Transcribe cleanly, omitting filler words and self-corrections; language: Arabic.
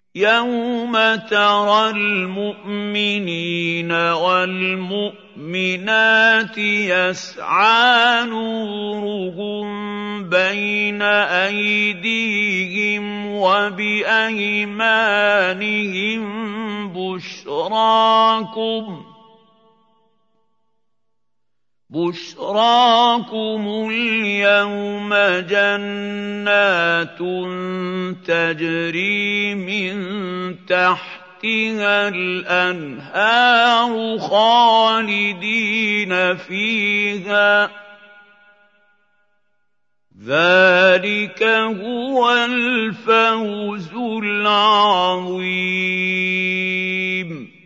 يَوْمَ تَرَى الْمُؤْمِنِينَ وَالْمُؤْمِنَاتِ يَسْعَىٰ نُورُهُم بَيْنَ أَيْدِيهِمْ وَبِأَيْمَانِهِم بُشْرَاكُمُ الْيَوْمَ جَنَّاتٌ تَجْرِي مِن تَحْتِهَا الْأَنْهَارُ خَالِدِينَ فِيهَا ۚ ذَٰلِكَ هُوَ الْفَوْزُ الْعَظِيمُ